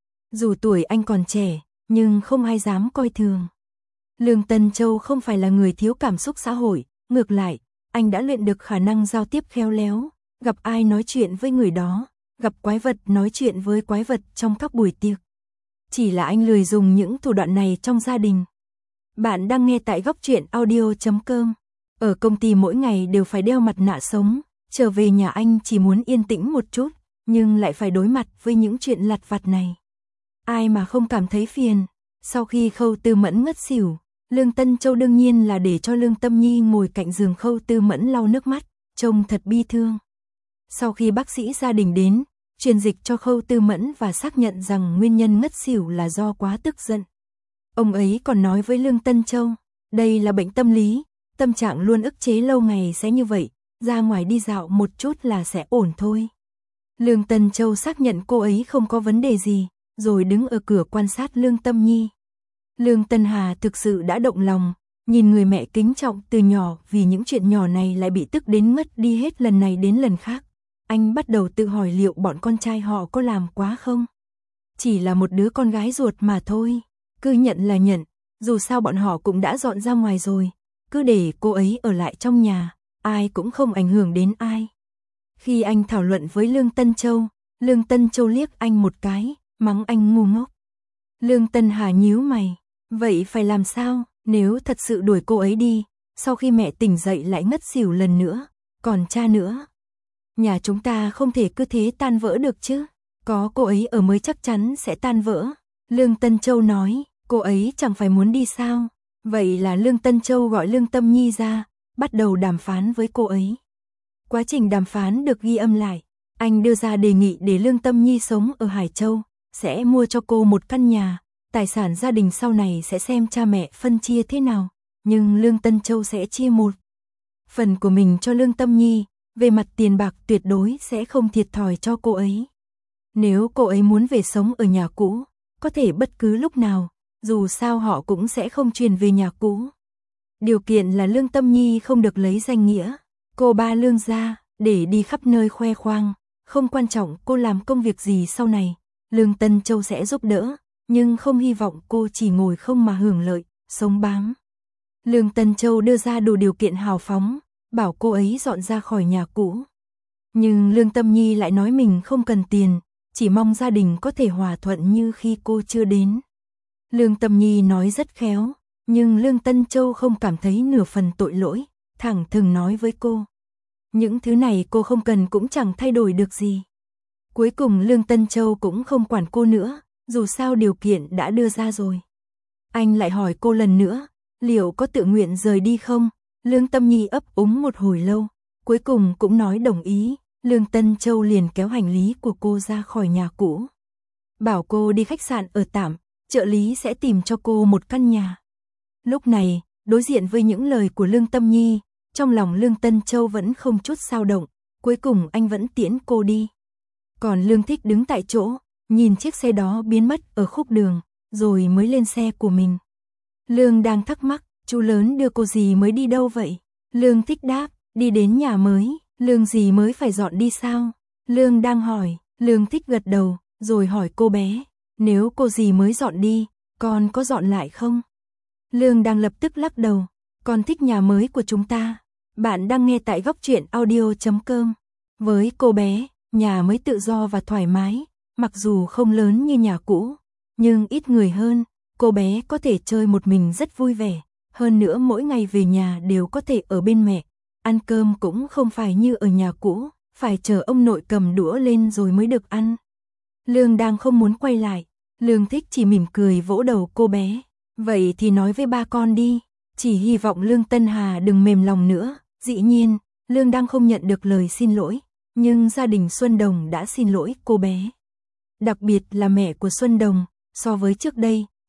Speaker 1: Dù tuổi anh còn trẻ, nhưng không ai dám coi thường. Lương Tân Châu không phải là người thiếu cảm xúc xã hội, ngược lại, anh đã luyện được khả năng giao tiếp khéo léo, gặp ai nói chuyện với người đó, gặp quái vật nói chuyện với quái vật trong các buổi tiệc. Chỉ là anh lười dùng những thủ đoạn này trong gia đình. Bạn đang nghe tại góc truyện audio chấm com. Ở công ty mỗi ngày đều phải đeo mặt nạ sống, trở về nhà anh chỉ muốn yên tĩnh một chút, nhưng lại phải đối mặt với những chuyện lặt vặt này. Ai mà không cảm thấy phiền. Sau khi Khâu Tư Mẫn ngất xỉu, Lương Tân Châu đương nhiên là để cho Lương Tâm Nhi ngồi cạnh giường Khâu Tư Mẫn lau nước mắt, trông thật bi thương. Sau khi bác sĩ gia đình đến, truyền dịch cho Khâu Tư Mẫn và xác nhận rằng nguyên nhân ngất xỉu là do quá tức giận. Ông ấy còn nói với Lương Tân Châu, đây là bệnh tâm lý, tâm trạng luôn ức chế lâu ngày sẽ như vậy, ra ngoài đi dạo một chút là sẽ ổn thôi. Lương Tân Châu xác nhận cô ấy không có vấn đề gì, rồi đứng ở cửa quan sát Lương Tâm Nhi. Lương Tân Hà thực sự đã động lòng, nhìn người mẹ kính trọng từ nhỏ vì những chuyện nhỏ này lại bị tức đến ngất đi hết lần này đến lần khác. Anh bắt đầu tự hỏi liệu bọn con trai họ có làm quá không? Chỉ là một đứa con gái ruột mà thôi, cứ nhận là nhận, dù sao bọn họ cũng đã dọn ra ngoài rồi, cứ để cô ấy ở lại trong nhà, ai cũng không ảnh hưởng đến ai. Khi anh thảo luận với Lương Tân Châu, Lương Tân Châu liếc anh một cái, mắng anh ngu ngốc. Lương Tân Hà nhíu mày, vậy phải làm sao, nếu thật sự đuổi cô ấy đi, sau khi mẹ tỉnh dậy lại ngất xỉu lần nữa, còn cha nữa. Nhà chúng ta không thể cứ thế tan vỡ được chứ, có cô ấy ở mới chắc chắn sẽ tan vỡ. Lương Tân Châu nói, cô ấy chẳng phải muốn đi sao? Vậy là Lương Tân Châu gọi Lương Tâm Nhi ra, bắt đầu đàm phán với cô ấy. Quá trình đàm phán được ghi âm lại, anh đưa ra đề nghị để Lương Tâm Nhi sống ở Hải Châu, sẽ mua cho cô một căn nhà, tài sản gia đình sau này sẽ xem cha mẹ phân chia thế nào, nhưng Lương Tân Châu sẽ chia một phần của mình cho Lương Tâm Nhi, về mặt tiền bạc tuyệt đối sẽ không thiệt thòi cho cô ấy. Nếu cô ấy muốn về sống ở nhà cũ, có thể bất cứ lúc nào, dù sao họ cũng sẽ không truyền về nhà cũ. Điều kiện là Lương Tâm Nhi không được lấy danh nghĩa cô ba Lương gia để đi khắp nơi khoe khoang, không quan trọng cô làm công việc gì sau này, Lương Tân Châu sẽ giúp đỡ, nhưng không hy vọng cô chỉ ngồi không mà hưởng lợi, sống bám. Lương Tân Châu đưa ra đủ điều kiện hào phóng, bảo cô ấy dọn ra khỏi nhà cũ. Nhưng Lương Tâm Nhi lại nói mình không cần tiền, chỉ mong gia đình có thể hòa thuận như khi cô chưa đến. Lương Tâm Nhi nói rất khéo, nhưng Lương Tân Châu không cảm thấy nửa phần tội lỗi, thẳng thừng nói với cô. Những thứ này cô không cần cũng chẳng thay đổi được gì. Cuối cùng Lương Tân Châu cũng không quản cô nữa, dù sao điều kiện đã đưa ra rồi. Anh lại hỏi cô lần nữa, liệu có tự nguyện rời đi không? Lương Tâm Nhi ấp úng một hồi lâu, cuối cùng cũng nói đồng ý. Lương Tân Châu liền kéo hành lý của cô ra khỏi nhà cũ, bảo cô đi khách sạn ở tạm, trợ lý sẽ tìm cho cô một căn nhà. Lúc này, đối diện với những lời của Lương Tâm Nhi, trong lòng Lương Tân Châu vẫn không chút dao động, cuối cùng anh vẫn tiễn cô đi. Còn Lương Thích đứng tại chỗ, nhìn chiếc xe đó biến mất ở khúc đường, rồi mới lên xe của mình. Lương đang thắc mắc, chú lớn đưa cô dì mới đi đâu vậy? Lương Thích đáp, đi đến nhà mới. Lương dì mới phải dọn đi sao? Lương đang hỏi, Lương Thích gật đầu, rồi hỏi cô bé, nếu cô dì mới dọn đi, con có dọn lại không? Lương đang lập tức lắc đầu, con thích nhà mới của chúng ta. Bạn đang nghe tại góc truyện audio chấm com. Với cô bé, nhà mới tự do và thoải mái, mặc dù không lớn như nhà cũ, nhưng ít người hơn, cô bé có thể chơi một mình rất vui vẻ, hơn nữa mỗi ngày về nhà đều có thể ở bên mẹ. Ăn cơm cũng không phải như ở nhà cũ, phải chờ ông nội cầm đũa lên rồi mới được ăn. Lương đang không muốn quay lại, Lương Thích chỉ mỉm cười vỗ đầu cô bé. Vậy thì nói với ba con đi, chỉ hy vọng Lương Tân Hà đừng mềm lòng nữa. Dĩ nhiên, Lương đang không nhận được lời xin lỗi, nhưng gia đình Xuân Đồng đã xin lỗi cô bé. Đặc biệt là mẹ của Xuân Đồng, so với trước đây,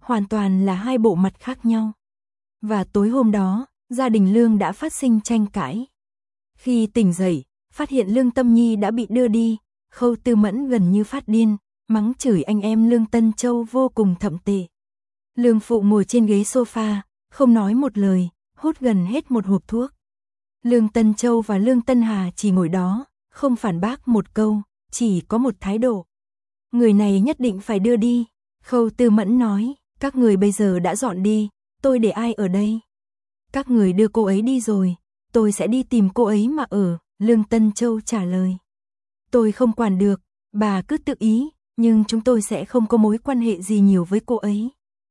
Speaker 1: hoàn toàn là hai bộ mặt khác nhau. Và tối hôm đó, gia đình Lương đã phát sinh tranh cãi. Khi tỉnh dậy, phát hiện Lương Tâm Nhi đã bị đưa đi, Khâu Tư Mẫn gần như phát điên, mắng chửi anh em Lương Tân Châu vô cùng thậm tệ. Lương Phụ ngồi trên ghế sofa, không nói một lời, hút gần hết một hộp thuốc. Lương Tân Châu và Lương Tân Hà chỉ ngồi đó, không phản bác một câu, chỉ có một thái độ. Người này nhất định phải đưa đi. Khâu Tư Mẫn nói, các người bây giờ đã dọn đi, tôi để ai ở đây? Các người đưa cô ấy đi rồi, tôi sẽ đi tìm cô ấy mà ở, Lương Tân Châu trả lời. Tôi không quản được, bà cứ tự ý, nhưng chúng tôi sẽ không có mối quan hệ gì nhiều với cô ấy.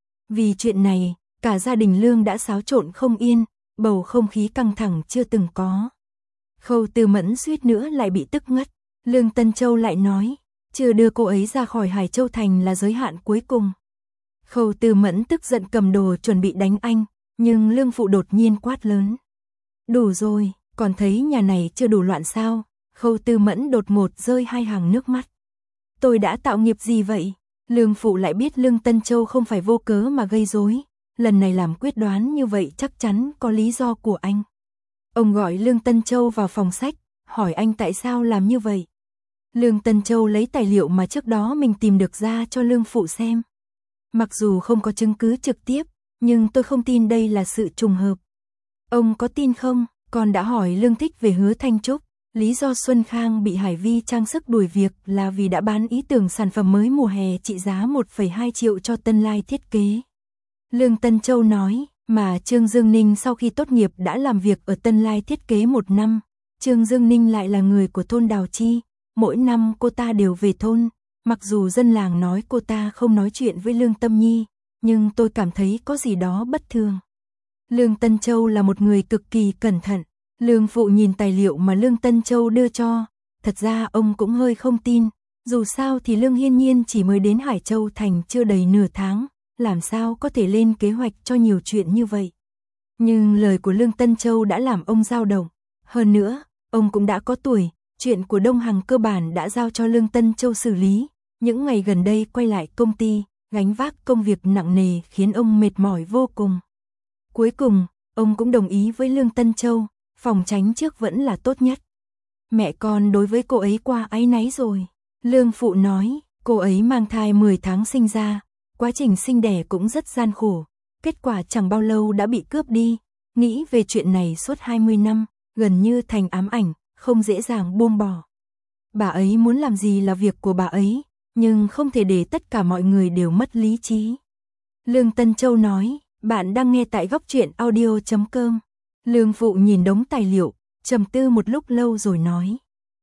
Speaker 1: Vì chuyện này, cả gia đình Lương đã xáo trộn không yên, bầu không khí căng thẳng chưa từng có. Khâu Tư Mẫn suýt nữa lại bị tức ngất. Lương Tân Châu lại nói, chưa đưa cô ấy ra khỏi Hải Châu Thành là giới hạn cuối cùng. Khâu Tư Mẫn tức giận cầm đồ chuẩn bị đánh anh, nhưng Lương Phụ đột nhiên quát lớn. Đủ rồi, còn thấy nhà này chưa đủ loạn sao? Khâu Tư Mẫn đột ngột rơi hai hàng nước mắt. Tôi đã tạo nghiệp gì vậy? Lương Phụ lại biết Lương Tân Châu không phải vô cớ mà gây rối, lần này làm quyết đoán như vậy chắc chắn có lý do của anh. Ông gọi Lương Tân Châu vào phòng sách, hỏi anh tại sao làm như vậy. Lương Tân Châu lấy tài liệu mà trước đó mình tìm được ra cho Lương Phụ xem. Mặc dù không có chứng cứ trực tiếp, nhưng tôi không tin đây là sự trùng hợp. Ông có tin không? Con đã hỏi Lương Thích về Hứa Thanh Trúc. Lý do Xuân Khang bị Hải Vi trang sức đuổi việc là vì đã bán ý tưởng sản phẩm mới mùa hè trị giá một phẩy hai triệu cho Tân Lai thiết kế. Lương Tân Châu nói, mà Trương Dương Ninh sau khi tốt nghiệp đã làm việc ở Tân Lai thiết kế một năm. Trương Dương Ninh lại là người của thôn Đào Chi, mỗi năm cô ta đều về thôn. Mặc dù dân làng nói cô ta không nói chuyện với Lương Tâm Nhi, nhưng tôi cảm thấy có gì đó bất thường. Lương Tân Châu là một người cực kỳ cẩn thận. Lương Phụ nhìn tài liệu mà Lương Tân Châu đưa cho, thật ra ông cũng hơi không tin, dù sao thì Lương Hiên Nhiên chỉ mới đến Hải Châu Thành chưa đầy nửa tháng, làm sao có thể lên kế hoạch cho nhiều chuyện như vậy. Nhưng lời của Lương Tân Châu đã làm ông dao động, hơn nữa, ông cũng đã có tuổi, chuyện của Đông Hằng cơ bản đã giao cho Lương Tân Châu xử lý, những ngày gần đây quay lại công ty, gánh vác công việc nặng nề khiến ông mệt mỏi vô cùng. Cuối cùng, ông cũng đồng ý với Lương Tân Châu. Phòng tránh trước vẫn là tốt nhất. Mẹ con đối với cô ấy qua áy náy rồi. Lương Phụ nói, cô ấy mang thai mười tháng sinh ra, quá trình sinh đẻ cũng rất gian khổ, kết quả chẳng bao lâu đã bị cướp đi, nghĩ về chuyện này suốt hai mươi năm, gần như thành ám ảnh, không dễ dàng buông bỏ. Bà ấy muốn làm gì là việc của bà ấy, nhưng không thể để tất cả mọi người đều mất lý trí. Lương Tân Châu nói, bạn đang nghe tại góc truyện audio chấm com. Lương Phụ nhìn đống tài liệu, trầm tư một lúc lâu rồi nói.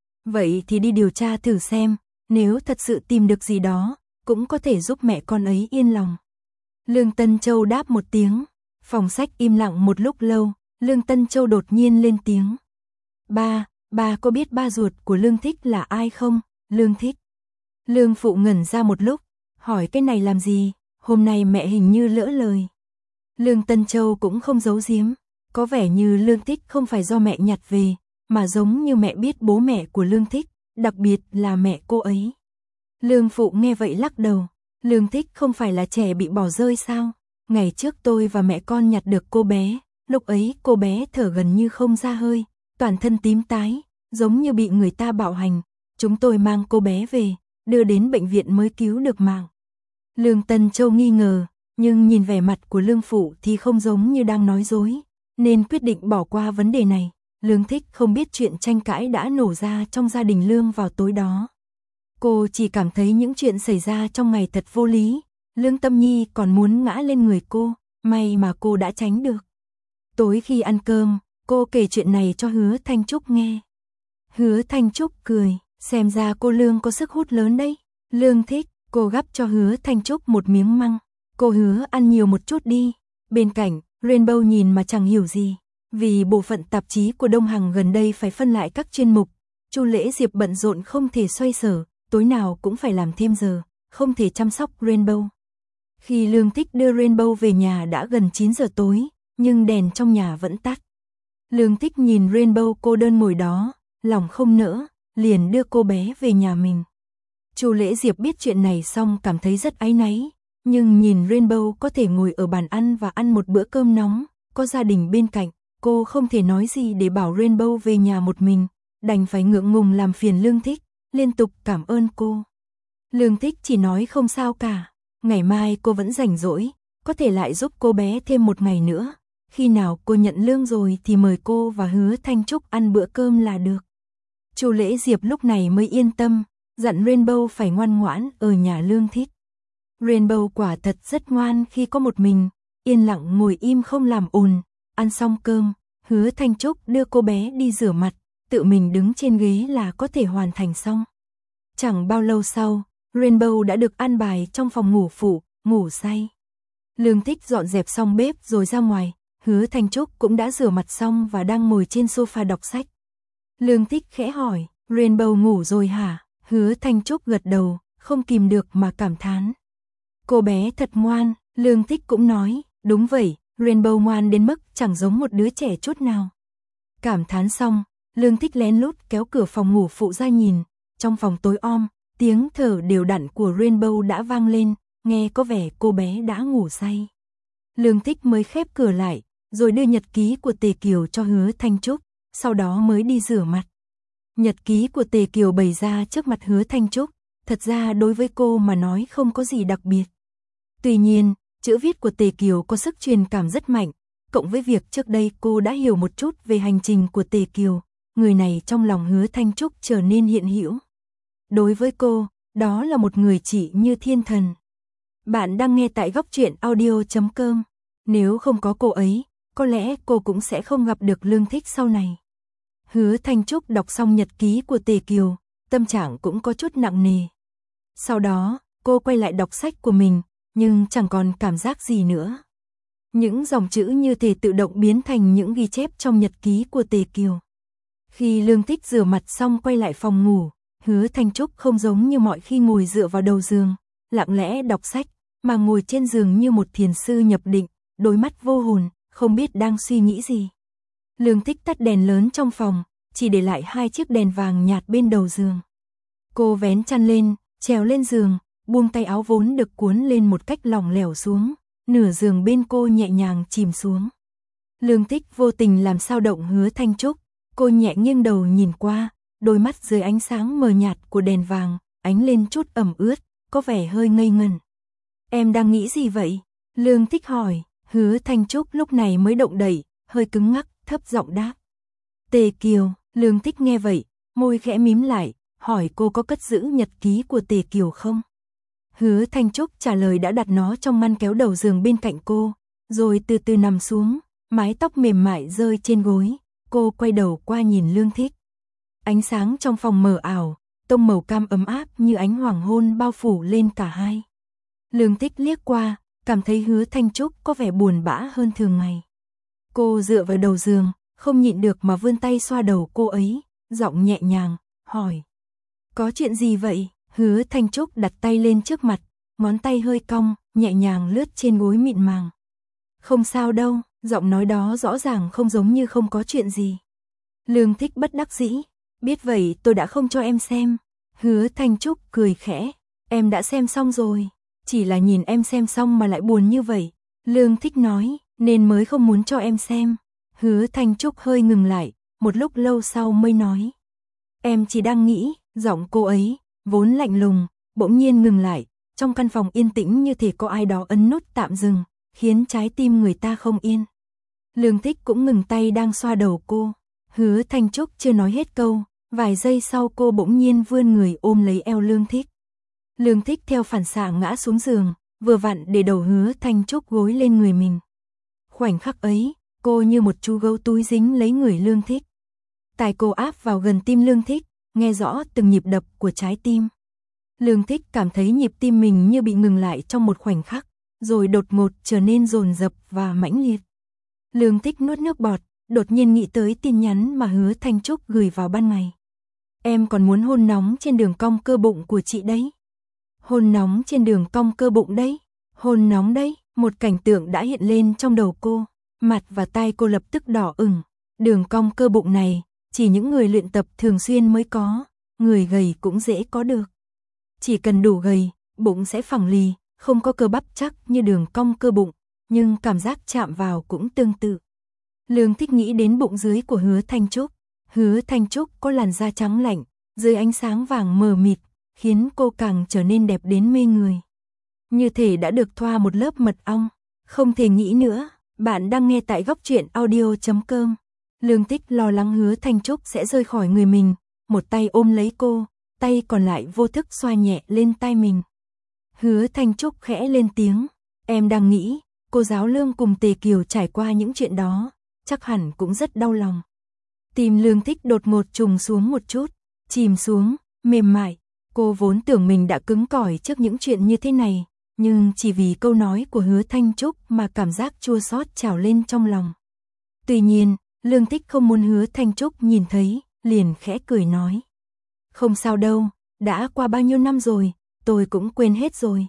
Speaker 1: Vậy thì đi điều tra thử xem, nếu thật sự tìm được gì đó, cũng có thể giúp mẹ con ấy yên lòng. Lương Tân Châu đáp một tiếng, phòng sách im lặng một lúc lâu, Lương Tân Châu đột nhiên lên tiếng. Ba, ba có biết ba ruột của Lương Thích là ai không? Lương Thích. Lương Phụ ngẩn ra một lúc, hỏi cái này làm gì, hôm nay mẹ hình như lỡ lời. Lương Tân Châu cũng không giấu giếm. Có vẻ như Lương Thích không phải do mẹ nhặt về, mà giống như mẹ biết bố mẹ của Lương Thích, đặc biệt là mẹ cô ấy. Lương Phụ nghe vậy lắc đầu, Lương Thích không phải là trẻ bị bỏ rơi sao? Ngày trước tôi và mẹ con nhặt được cô bé, lúc ấy cô bé thở gần như không ra hơi, toàn thân tím tái, giống như bị người ta bạo hành. Chúng tôi mang cô bé về, đưa đến bệnh viện mới cứu được mạng. Lương Tân Châu nghi ngờ, nhưng nhìn vẻ mặt của Lương Phụ thì không giống như đang nói dối, nên quyết định bỏ qua vấn đề này. Lương Thích không biết chuyện tranh cãi đã nổ ra trong gia đình Lương vào tối đó. Cô chỉ cảm thấy những chuyện xảy ra trong ngày thật vô lý. Lương Tâm Nhi còn muốn ngã lên người cô, may mà cô đã tránh được. Tối khi ăn cơm, cô kể chuyện này cho Hứa Thanh Trúc nghe. Hứa Thanh Trúc cười, xem ra cô Lương có sức hút lớn đấy. Lương Thích, cô gắp cho Hứa Thanh Trúc một miếng măng. Cô hứa ăn nhiều một chút đi. Bên cạnh, Rainbow nhìn mà chẳng hiểu gì. Vì bộ phận tạp chí của Đông Hằng gần đây phải phân lại các chuyên mục, Chu Lễ Diệp bận rộn không thể xoay sở, tối nào cũng phải làm thêm giờ, không thể chăm sóc Rainbow. Khi Lương Thích đưa Rainbow về nhà đã gần chín giờ tối, nhưng đèn trong nhà vẫn tắt. Lương Thích nhìn Rainbow cô đơn ngồi đó, lòng không nỡ, liền đưa cô bé về nhà mình. Chu Lễ Diệp biết chuyện này xong cảm thấy rất áy náy, Nhưng nhìn Rainbow có thể ngồi ở bàn ăn và ăn một bữa cơm nóng, có gia đình bên cạnh, cô không thể nói gì để bảo Rainbow về nhà một mình, đành phải ngượng ngùng làm phiền Lương Thích, liên tục cảm ơn cô. Lương Thích chỉ nói không sao cả, ngày mai cô vẫn rảnh rỗi, có thể lại giúp cô bé thêm một ngày nữa, khi nào cô nhận lương rồi thì mời cô và Hứa Thanh Trúc ăn bữa cơm là được. Chu Lễ Diệp lúc này mới yên tâm, dặn Rainbow phải ngoan ngoãn ở nhà Lương Thích. Rainbow quả thật rất ngoan khi có một mình, yên lặng ngồi im không làm ồn. Ăn xong cơm, Hứa Thanh Trúc đưa cô bé đi rửa mặt, tự mình đứng trên ghế là có thể hoàn thành xong. Chẳng bao lâu sau, Rainbow đã được an bài trong phòng ngủ phụ, ngủ say. Lương Thích dọn dẹp xong bếp rồi ra ngoài, Hứa Thanh Trúc cũng đã rửa mặt xong và đang ngồi trên sofa đọc sách. Lương Thích khẽ hỏi, Rainbow ngủ rồi hả? Hứa Thanh Trúc gật đầu, không kìm được mà cảm thán. Cô bé thật ngoan, Lương Thích cũng nói, đúng vậy, Rainbow ngoan đến mức chẳng giống một đứa trẻ chút nào. Cảm thán xong, Lương Thích lén lút kéo cửa phòng ngủ phụ ra nhìn, trong phòng tối om, tiếng thở đều đặn của Rainbow đã vang lên, nghe có vẻ cô bé đã ngủ say. Lương Thích mới khép cửa lại, rồi đưa nhật ký của Tề Kiều cho Hứa Thanh Trúc, sau đó mới đi rửa mặt. Nhật ký của Tề Kiều bày ra trước mặt Hứa Thanh Trúc, thật ra đối với cô mà nói không có gì đặc biệt. Tuy nhiên, chữ viết của Tề Kiều có sức truyền cảm rất mạnh, cộng với việc trước đây cô đã hiểu một chút về hành trình của Tề Kiều, người này trong lòng Hứa Thanh Trúc trở nên hiện hữu. Đối với cô, đó là một người chị như thiên thần. Bạn đang nghe tại góc truyện audio chấm com. Nếu không có cô ấy, có lẽ cô cũng sẽ không gặp được Lương Thích sau này. Hứa Thanh Trúc đọc xong nhật ký của Tề Kiều, tâm trạng cũng có chút nặng nề. Sau đó, cô quay lại đọc sách của mình, nhưng chẳng còn cảm giác gì nữa. Những dòng chữ như thể tự động biến thành những ghi chép trong nhật ký của Tề Kiều. Khi Lương Thích rửa mặt xong quay lại phòng ngủ, Hứa Thanh Trúc không giống như mọi khi ngồi dựa vào đầu giường, lặng lẽ đọc sách, mà ngồi trên giường như một thiền sư nhập định, đôi mắt vô hồn, không biết đang suy nghĩ gì. Lương Thích tắt đèn lớn trong phòng, chỉ để lại hai chiếc đèn vàng nhạt bên đầu giường. Cô vén chăn lên, trèo lên giường, buông tay áo vốn được cuốn lên một cách lỏng lẻo xuống, nửa giường bên cô nhẹ nhàng chìm xuống. Lương Thích vô tình làm sao động Hứa Thanh Trúc, cô nhẹ nghiêng đầu nhìn qua, đôi mắt dưới ánh sáng mờ nhạt của đèn vàng, ánh lên chút ẩm ướt, có vẻ hơi ngây ngần. Em đang nghĩ gì vậy? Lương Thích hỏi. Hứa Thanh Trúc lúc này mới động đậy, hơi cứng ngắc, thấp giọng đáp. Tề Kiều. Lương Thích nghe vậy, môi khẽ mím lại, hỏi cô có cất giữ nhật ký của Tề Kiều không? Hứa Thanh Trúc trả lời đã đặt nó trong ngăn kéo đầu giường bên cạnh cô, rồi từ từ nằm xuống, mái tóc mềm mại rơi trên gối, cô quay đầu qua nhìn Lương Thích. Ánh sáng trong phòng mờ ảo, tông màu cam ấm áp như ánh hoàng hôn bao phủ lên cả hai. Lương Thích liếc qua, cảm thấy Hứa Thanh Trúc có vẻ buồn bã hơn thường ngày. Cô dựa vào đầu giường, không nhịn được mà vươn tay xoa đầu cô ấy, giọng nhẹ nhàng, hỏi. Có chuyện gì vậy? Hứa Thanh Trúc đặt tay lên trước mặt, ngón tay hơi cong, nhẹ nhàng lướt trên gối mịn màng. Không sao đâu, giọng nói đó rõ ràng không giống như không có chuyện gì. Lương Thích bất đắc dĩ, biết vậy tôi đã không cho em xem. Hứa Thanh Trúc cười khẽ, em đã xem xong rồi, chỉ là nhìn em xem xong mà lại buồn như vậy. Lương Thích nói, nên mới không muốn cho em xem. Hứa Thanh Trúc hơi ngừng lại, một lúc lâu sau mới nói. Em chỉ đang nghĩ, giọng cô ấy, vốn lạnh lùng, bỗng nhiên ngừng lại, trong căn phòng yên tĩnh như thể có ai đó ấn nút tạm dừng, khiến trái tim người ta không yên. Lương Thích cũng ngừng tay đang xoa đầu cô. Hứa Thanh Trúc chưa nói hết câu, vài giây sau cô bỗng nhiên vươn người ôm lấy eo Lương Thích. Lương Thích theo phản xạ ngã xuống giường, vừa vặn để đầu Hứa Thanh Trúc gối lên người mình. Khoảnh khắc ấy, cô như một chú gấu túi dính lấy người Lương Thích. Tai cô áp vào gần tim Lương Thích, nghe rõ từng nhịp đập của trái tim. Lương Thích cảm thấy nhịp tim mình như bị ngừng lại trong một khoảnh khắc, rồi đột ngột trở nên dồn dập và mãnh liệt. Lương Thích nuốt nước bọt, đột nhiên nghĩ tới tin nhắn mà Hứa Thanh Trúc gửi vào ban ngày. Em còn muốn hôn nóng trên đường cong cơ bụng của chị đấy. Hôn nóng trên đường cong cơ bụng đấy. Hôn nóng đấy. Một cảnh tượng đã hiện lên trong đầu cô. Mặt và tai cô lập tức đỏ ửng. Đường cong cơ bụng này, chỉ những người luyện tập thường xuyên mới có. Người gầy cũng dễ có được. Chỉ cần đủ gầy, bụng sẽ phẳng lì, không có cơ bắp chắc như đường cong cơ bụng, nhưng cảm giác chạm vào cũng tương tự. Lương Thích nghĩ đến bụng dưới của Hứa Thanh Trúc. Hứa Thanh Trúc có làn da trắng lạnh, dưới ánh sáng vàng mờ mịt, khiến cô càng trở nên đẹp đến mê người. Như thể đã được thoa một lớp mật ong, không thể nghĩ nữa. Bạn đang nghe tại góc truyện audio chấm com. Lương Thích lo lắng Hứa Thanh Trúc sẽ rơi khỏi người mình, một tay ôm lấy cô, tay còn lại vô thức xoa nhẹ lên tai mình. Hứa Thanh Trúc khẽ lên tiếng, em đang nghĩ, cô giáo Lương cùng Tề Kiều trải qua những chuyện đó, chắc hẳn cũng rất đau lòng. Tim Lương Thích đột ngột trùng xuống một chút, chìm xuống, mềm mại. Cô vốn tưởng mình đã cứng cỏi trước những chuyện như thế này, nhưng chỉ vì câu nói của Hứa Thanh Trúc mà cảm giác chua xót trào lên trong lòng. Tuy nhiên, Lương Thích không muốn Hứa Thanh Trúc nhìn thấy, liền khẽ cười nói. Không sao đâu, đã qua bao nhiêu năm rồi, tôi cũng quên hết rồi.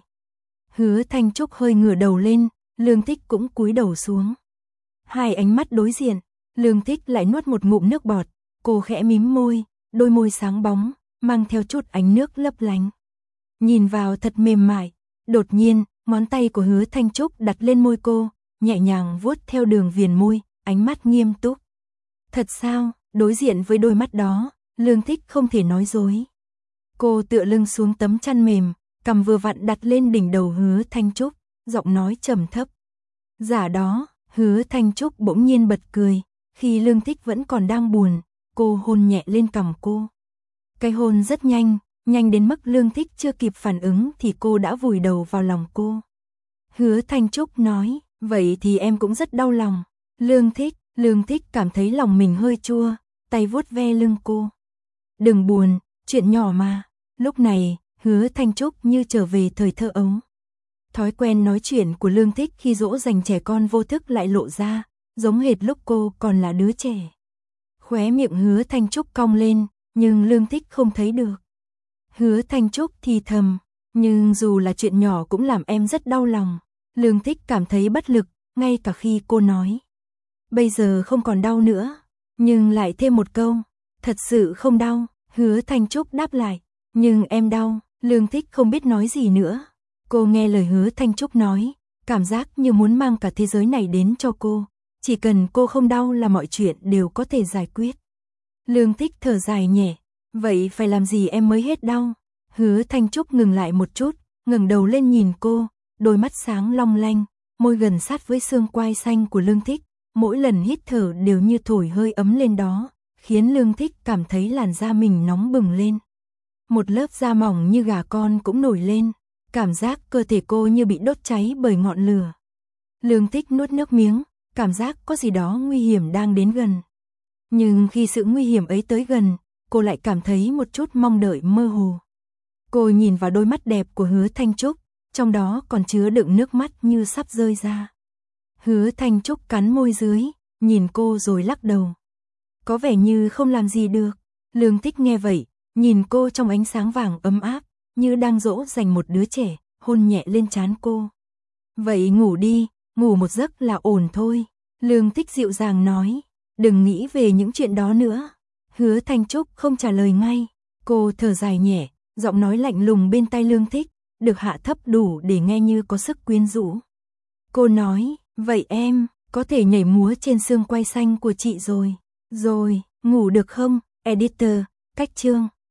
Speaker 1: Hứa Thanh Trúc hơi ngửa đầu lên, Lương Thích cũng cúi đầu xuống. Hai ánh mắt đối diện, Lương Thích lại nuốt một ngụm nước bọt, cô khẽ mím môi, đôi môi sáng bóng, mang theo chút ánh nước lấp lánh. Nhìn vào thật mềm mại, đột nhiên, ngón tay của Hứa Thanh Trúc đặt lên môi cô, nhẹ nhàng vuốt theo đường viền môi, ánh mắt nghiêm túc. Thật sao, đối diện với đôi mắt đó, Lương Thích không thể nói dối. Cô tựa lưng xuống tấm chăn mềm, cằm vừa vặn đặt lên đỉnh đầu Hứa Thanh Trúc, giọng nói trầm thấp. Giả đó, Hứa Thanh Trúc bỗng nhiên bật cười, khi Lương Thích vẫn còn đang buồn, cô hôn nhẹ lên cằm cô. Cái hôn rất nhanh, nhanh đến mức Lương Thích chưa kịp phản ứng thì cô đã vùi đầu vào lòng cô. Hứa Thanh Trúc nói, vậy thì em cũng rất đau lòng. Lương Thích, Lương Thích cảm thấy lòng mình hơi chua, tay vuốt ve lưng cô. Đừng buồn, chuyện nhỏ mà. Lúc này, Hứa Thanh Trúc như trở về thời thơ ấu. Thói quen nói chuyện của Lương Thích khi dỗ dành trẻ con vô thức lại lộ ra, giống hệt lúc cô còn là đứa trẻ. Khóe miệng Hứa Thanh Trúc cong lên, nhưng Lương Thích không thấy được. Hứa Thanh Trúc thì thầm, nhưng dù là chuyện nhỏ cũng làm em rất đau lòng. Lương Thích cảm thấy bất lực, ngay cả khi cô nói. Bây giờ không còn đau nữa, nhưng lại thêm một câu, thật sự không đau. Hứa Thanh Trúc đáp lại, nhưng em đau. Lương Thích không biết nói gì nữa. Cô nghe lời Hứa Thanh Trúc nói, cảm giác như muốn mang cả thế giới này đến cho cô. Chỉ cần cô không đau là mọi chuyện đều có thể giải quyết. Lương Thích thở dài nhẹ, vậy phải làm gì em mới hết đau? Hứa Thanh Trúc ngừng lại một chút, ngẩng đầu lên nhìn cô, đôi mắt sáng long lanh, môi gần sát với xương quai xanh của Lương Thích, mỗi lần hít thở đều như thổi hơi ấm lên đó, khiến Lương Thích cảm thấy làn da mình nóng bừng lên. Một lớp da mỏng như gà con cũng nổi lên, cảm giác cơ thể cô như bị đốt cháy bởi ngọn lửa. Lương Thích nuốt nước miếng, cảm giác có gì đó nguy hiểm đang đến gần. Nhưng khi sự nguy hiểm ấy tới gần, cô lại cảm thấy một chút mong đợi mơ hồ. Cô nhìn vào đôi mắt đẹp của Hứa Thanh Trúc, trong đó còn chứa đựng nước mắt như sắp rơi ra. Hứa Thanh Trúc cắn môi dưới, nhìn cô rồi lắc đầu. Có vẻ như không làm gì được. Lương Thích nghe vậy, nhìn cô trong ánh sáng vàng ấm áp, như đang dỗ dành một đứa trẻ, hôn nhẹ lên trán cô. Vậy ngủ đi, ngủ một giấc là ổn thôi. Lương Thích dịu dàng nói, đừng nghĩ về những chuyện đó nữa. Hứa Thanh Trúc không trả lời ngay, cô thở dài nhẹ, giọng nói lạnh lùng bên tai Lương Thích, được hạ thấp đủ để nghe như có sức quyến rũ. Cô nói, vậy em, có thể nhảy múa trên xương quai xanh của chị rồi. Rồi, ngủ được không, editor, cách chương.